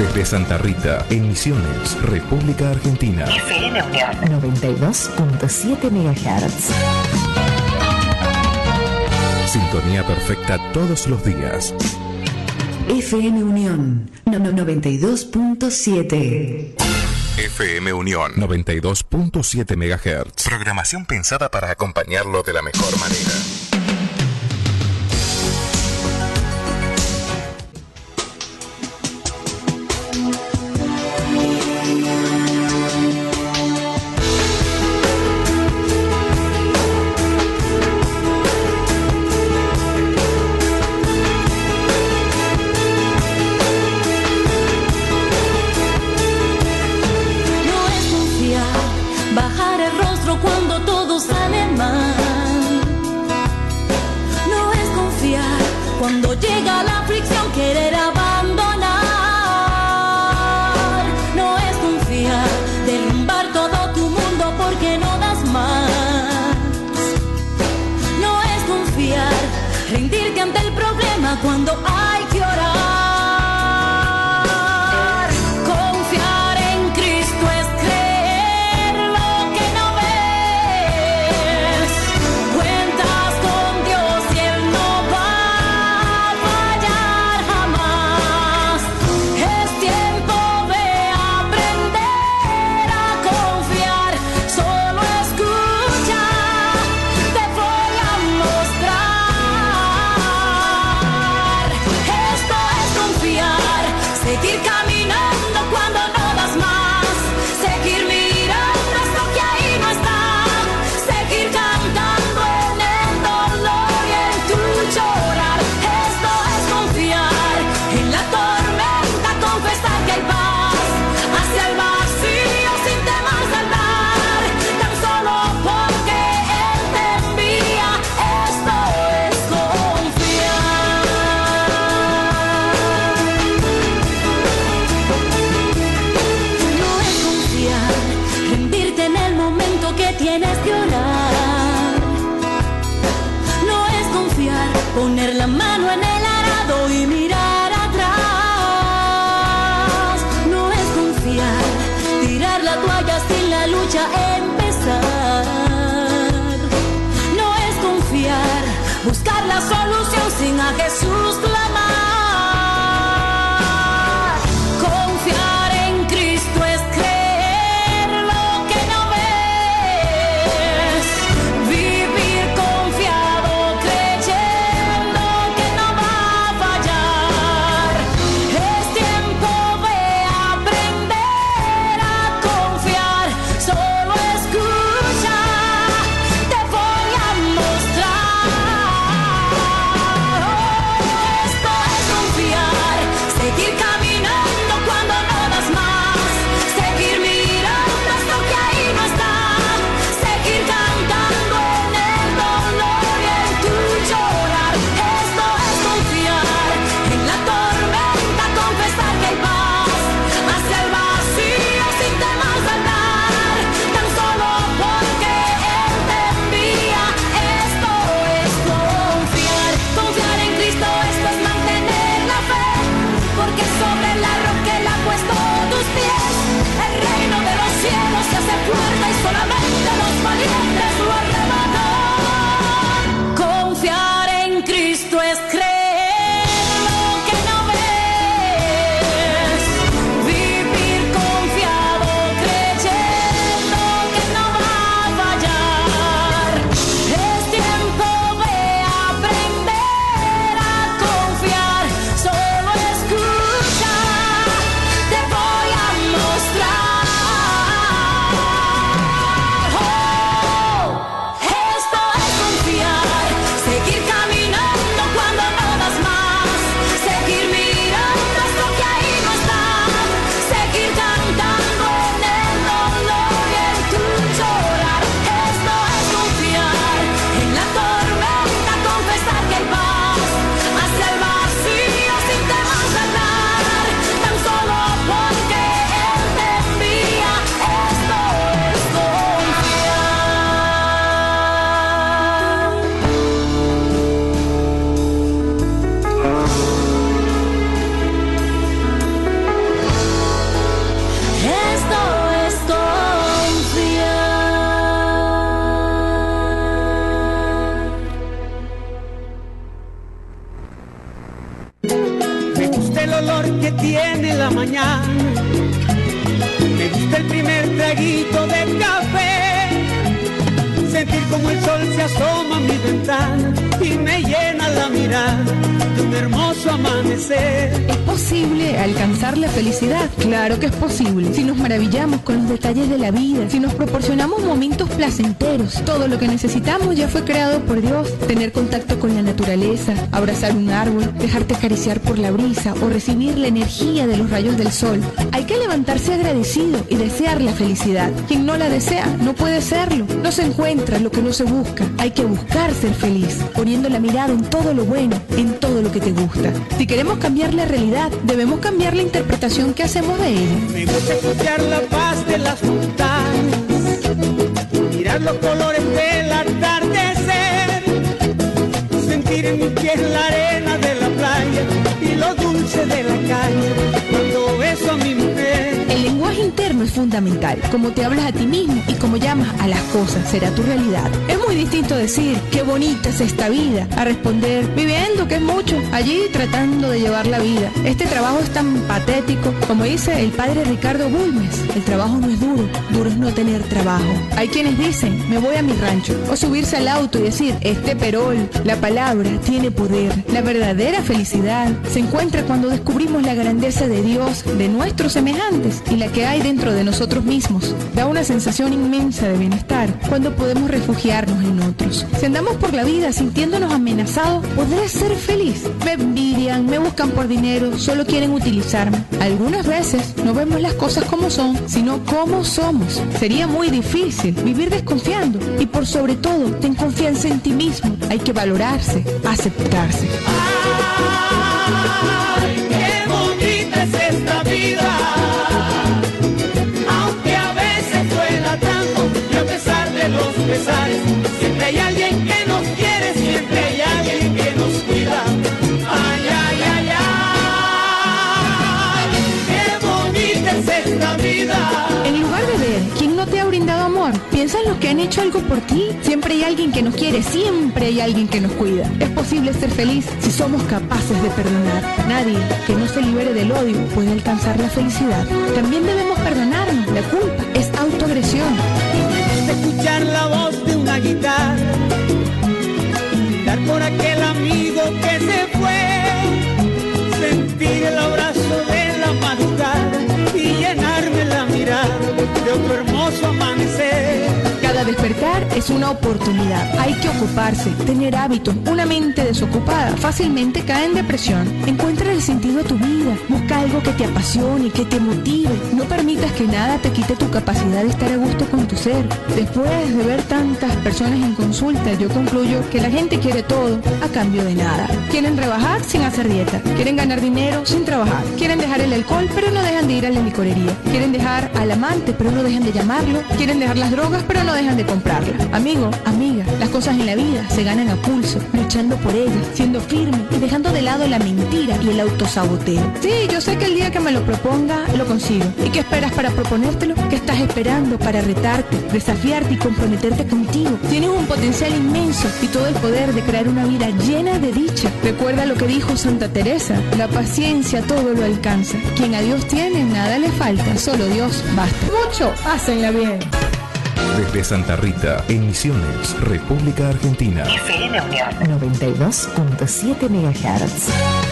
Desde Santa Rita, en Misiones, República Argentina. FM Unión 92.7 MHz. Sintonía perfecta todos los días. FM Unión 92.7. FM Unión 92.7 MHz. Programación pensada para acompañarlo de la mejor manera. Cuando llega la aflicción, querer abandonar. No es confiar, derrumbar todo tu mundo porque no das más. No es confiar, rendirte ante el problema cuando hay que orar. Confiar en Cristo es creer lo que no ves. Cuentas con Dios y Él no va. Poner la mano en el arado y mirar atrás. No es confiar, tirar la toalla sin la lucha empezar. No es confiar, buscar la solución sin a Jesús clamar. Confiar en Cristo es creer lo que no ves. Vivir confiado, creyendo que no va a fallar. Es tiempo de aprender a confiar. Solo escucha, te voy a mostrar. Es el olor que tiene la mañana. Me gusta el primer traguito de café, sentir como el sol se asoma a mi ventana y me llena la mirada de un hermoso amanecer. ¿Es posible alcanzar la felicidad? Claro que es posible. Si nos maravillamos con los detalles de la vida, si nos proporcionamos momentos placenteros, todo lo que necesitamos ya fue creado por Dios. Tener contacto con la naturaleza, abrazar un árbol, dejarte acariciar por la brisa o recibir la energía de los rayos del sol. Hay que levantarse agradecido y desear la felicidad. Quien no la desea no puede serlo. No se encuentra lo que no se busca. Hay que buscar ser feliz, poniendo la mirada en todo lo bueno, en todo lo que te gusta. Si queremos cambiar la realidad, debemos cambiar la interpretación que hacemos de ella. Me gusta escuchar la paz de las montañas, mirar los colores del atardecer, sentir en mis pies la arena de la playa y lo dulce de la caña cuando beso a mi mujer. El lenguaje interno es fundamental. Como te hablas a ti mismo y como llamas a las cosas será tu realidad. Es muy distinto decir qué bonita es esta vida a responder viviendo, que es mucho, allí tratando de llevar la vida. Este trabajo es tan patético. Como dice el padre Ricardo Bulnes, el trabajo no es duro, duro es no tener trabajo. Hay quienes dicen me voy a mi rancho, o subirse al auto y decir este perol. La palabra tiene poder. La verdadera felicidad se encuentra cuando descubrimos la grandeza de Dios, de nuestros semejantes y la que hay dentro de nosotros mismos. Da una sensación inmensa de bienestar cuando podemos refugiarnos en otros. Si andamos por la vida sintiéndonos amenazados, ¿podré ser feliz? Me envidian, me buscan por dinero, solo quieren utilizarme. Algunas veces no vemos las cosas como son, sino como somos. Sería muy difícil vivir desconfiando y por sobre todo, ten confianza en ti mismo. Hay que valorarse, aceptarse. ¡Ay, qué bonita es esta vida! Los pesares, siempre hay alguien que nos quiere, siempre hay alguien que nos cuida. Ay, ay, ay, ay, qué bonita es esta vida. En lugar de ver quién no te ha brindado amor, piensa en los que han hecho algo por ti. Siempre hay alguien que nos quiere, siempre hay alguien que nos cuida. Es posible ser feliz si somos capaces de perdonar. Nadie que no se libere del odio puede alcanzar la felicidad. También debemos perdonarnos. La culpa es autoagresión. Escuchar la voz de una guitarra, dar por aquel amigo que se fue, sentir el abrazo de la madrugada y llenarme la mirada de otro hermoso amanecer. Cada despertar es una oportunidad. Hay que ocuparse, tener hábitos. Una mente desocupada fácilmente cae en depresión. Encuentra el sentido a tu vida. Busca algo que te apasione, que te motive. No permitas que nada te quite tu capacidad de estar a gusto con tu ser. Después de ver tantas personas en consulta, yo concluyo que la gente quiere todo a cambio de nada. Quieren rebajar sin hacer dieta. Quieren ganar dinero sin trabajar. Quieren dejar el alcohol, pero no dejan de ir a la licorería. Quieren dejar al amante, pero no dejan de llamarlo. Quieren dejar las drogas, pero no dejan de comprarla. Amigo, amiga, las cosas en la vida se ganan a pulso, luchando por ellas, siendo firme y dejando de lado la mentira y el autosaboteo. Sí, yo sé que el día que me lo proponga, lo consigo. ¿Y qué esperas para proponértelo? ¿Qué estás esperando para retarte, desafiarte y comprometerte contigo? Tienes un potencial inmenso y todo el poder de crear una vida llena de dicha. Recuerda lo que dijo Santa Teresa: la paciencia todo lo alcanza. Quien a Dios tiene, nada le falta, solo Dios basta. Mucho, pásenla bien. Desde Santa Rita, en Misiones, República Argentina. FM Unión 92.7 MHz.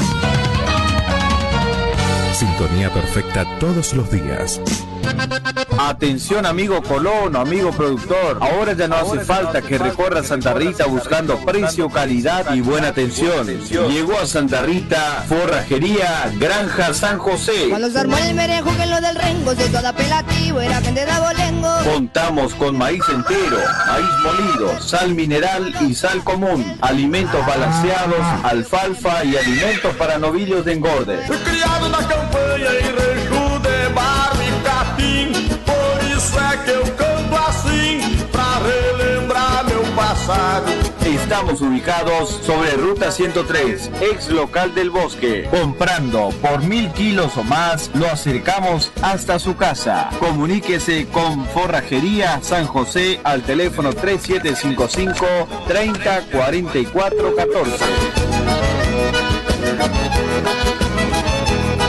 Sintonía perfecta todos los días. Atención amigo colono, amigo productor, ahora ya no hace falta que recorra Santa Rita buscando precio, calidad y buena atención. Llegó a Santa Rita Forrajería Granja San José. Cuando se armó el merenjo que lo del rengo, de todo apelativo, era vender a bolengo. Contamos con maíz entero, maíz molido, sal mineral y sal común, alimentos balanceados, alfalfa y alimentos para novillos de engorde. Fui criado na campanha em Rancho de Barro e Capim, por isso é que eu canto assim, pra relembrar meu passado. Estamos ubicados sobre Ruta 103, ex local del Bosque. Comprando por 1000 kilos o más, lo acercamos hasta su casa. Comuníquese con Forrajería San José al teléfono 3755 30 44 14.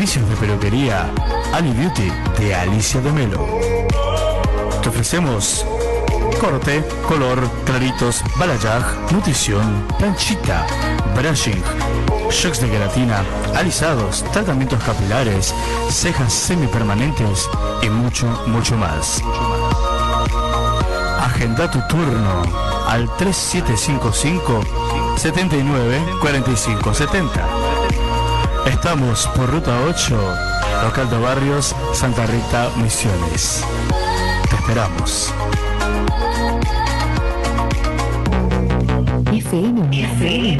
Servicios de peluquería Ali Beauty de Alicia de Melo. Te ofrecemos corte, color, claritos, balayage, nutrición, planchita, brushing, shocks de queratina, alisados, tratamientos capilares, cejas semipermanentes y mucho, mucho más. Agenda tu turno al 3755 79 45 70. Estamos por Ruta 8, local de Barrios, Santa Rita, Misiones. Te esperamos. FM Unión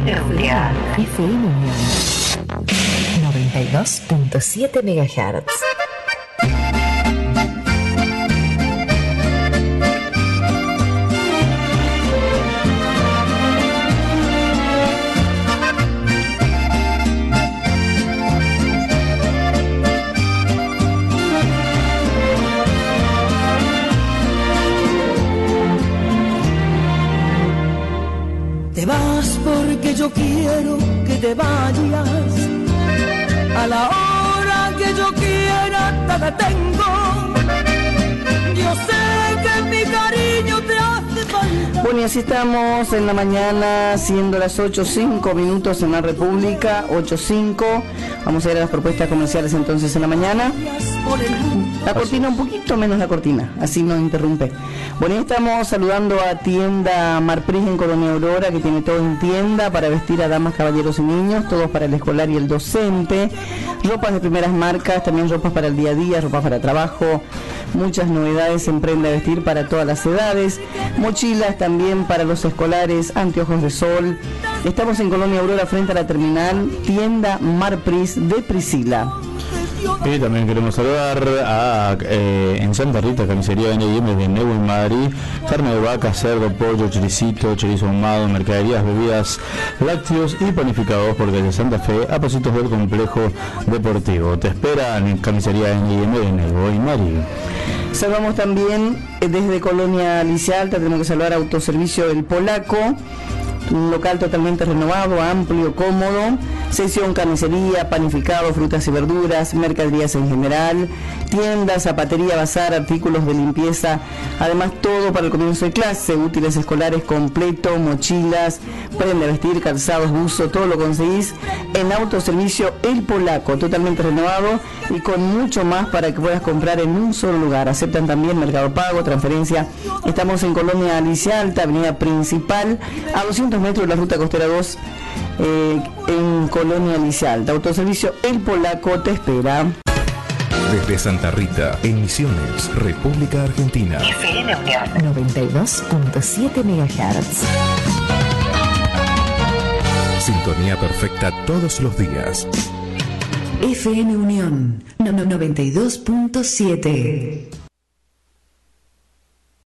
92.7 MHz. Te vas porque yo quiero que te vayas. A la hora que yo quiera te detengo. Yo sé que mi cariño te hace falta. Bueno, y así estamos en la mañana, siendo las 8:05 en la República, 8:05. Vamos a ir a las propuestas comerciales entonces en la mañana. La cortina, un poquito menos la cortina, así no interrumpe. Bueno, y estamos saludando a tienda Marpris en Colonia Aurora, que tiene todo en tienda para vestir a damas, caballeros y niños, todos para el escolar y el docente. Ropas de primeras marcas, también ropas para el día a día, ropas para trabajo. Muchas novedades en prenda de vestir para todas las edades. Mochilas también para los escolares, anteojos de sol. Estamos en Colonia Aurora frente a la terminal, tienda Marpris de Priscila. Y también queremos saludar a en Santa Rita, carnicería N&M de Neuwen Madrid, carne de vaca, cerdo, pollo, choricito, chorizo ahumado, mercaderías, bebidas, lácteos y panificados por calle Santa Fe, a pasitos del complejo deportivo. Te esperan en carnicería N&M de Neuwen Madrid. Saludamos también desde Colonia Alicia Alta, tenemos que saludar a Autoservicio El Polaco, un local totalmente renovado, amplio, cómodo, sección carnicería, panificado, frutas y verduras, mercaderías en general, tiendas, zapatería, bazar, artículos de limpieza, además todo para el comienzo de clase, útiles escolares completo, mochilas, prenda de vestir, calzados, buzo, todo lo conseguís en Autoservicio El Polaco, totalmente renovado y con mucho más para que puedas comprar en un solo lugar. Aceptan también Mercado Pago, transferencia. Estamos en Colonia Alicia Alta, avenida principal, a 200 metros de la ruta costera 2, en Colonia Alicia Alta. Autoservicio El Polaco te espera. Desde Santa Rita, en Misiones, República Argentina. FM Unión 92.7 MHz. Sintonía perfecta todos los días. FM Unión 92.7.